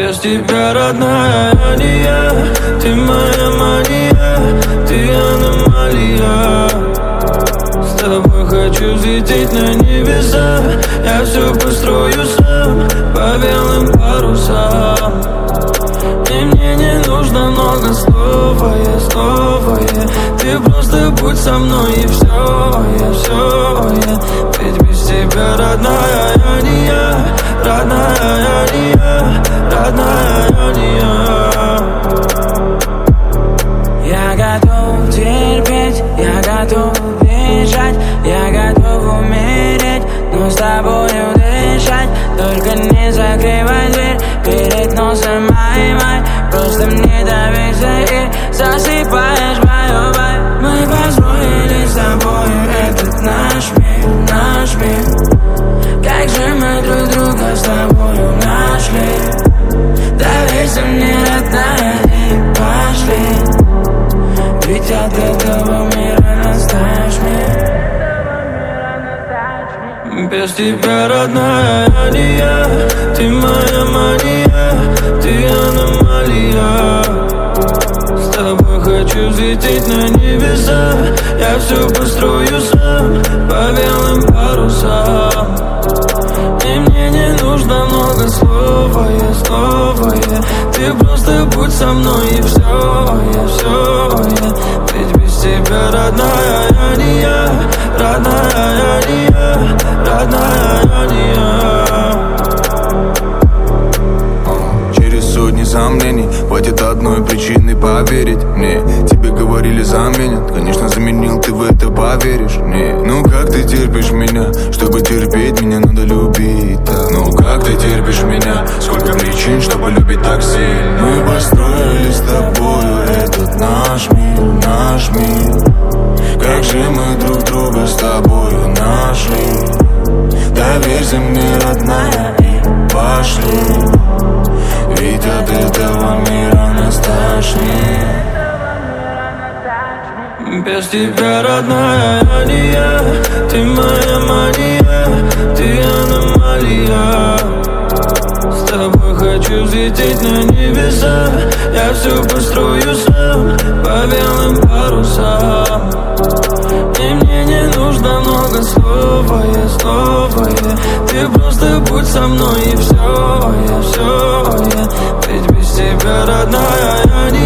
Без тебя, родная, я не я. Ты моя мания, ты аномалия. С тобой хочу взлететь на небеса. Я все построю сам по белым парусам. И мне не нужно много слов, Ты просто будь со мной и все, я. Ведь без тебя, родная, я не я. Родная, я не я. Родная, я не я. Я готов терпеть, я готов бежать, я готов умереть, но с тобою дышать. Только не закрывай дверь перед носом май. Просто мне доверься и засыпаешь мою боль. Мы построили с тобою этот наш мир. Как же мы друг друга с тобою нашли. Доверься мне, родная, и пошли. Ведь от этого мира настаешь мир. Без тебя, родная, я не я. Ты моя мания, ты аномалия. С тобой хочу взлететь на небеса. Я все построю сам по белым парусам. И мне не нужно много слов, я. Ты просто будь со мной и все, я. Ведь без тебя, родная, я не я. Родная, я не я. Родная, я не я. Через сотни сомнений хватит одной причины поверить мне. Тебе говорили заменят, конечно заменил, ты в это поверишь мне. Ну как ты терпишь меня? Чтобы терпеть меня надо любить так. Ну как ты терпишь меня? Сколько причин, чтобы любить так сильно. Мы построили с тобою этот наш мир. Как же мы друг друга с тобою нашли. Доверься мне, родная, и пошли. Ведь от этого мира нас тошнит. Без тебя, родная, я не я. Ты моя мания, ты аномалия. С тобой хочу взлететь на небеса. Я все построю сам по белым парусам. И мне не нужно много слов, я. Ты просто будь со мной и все, я. Ведь без тебя, родная, я не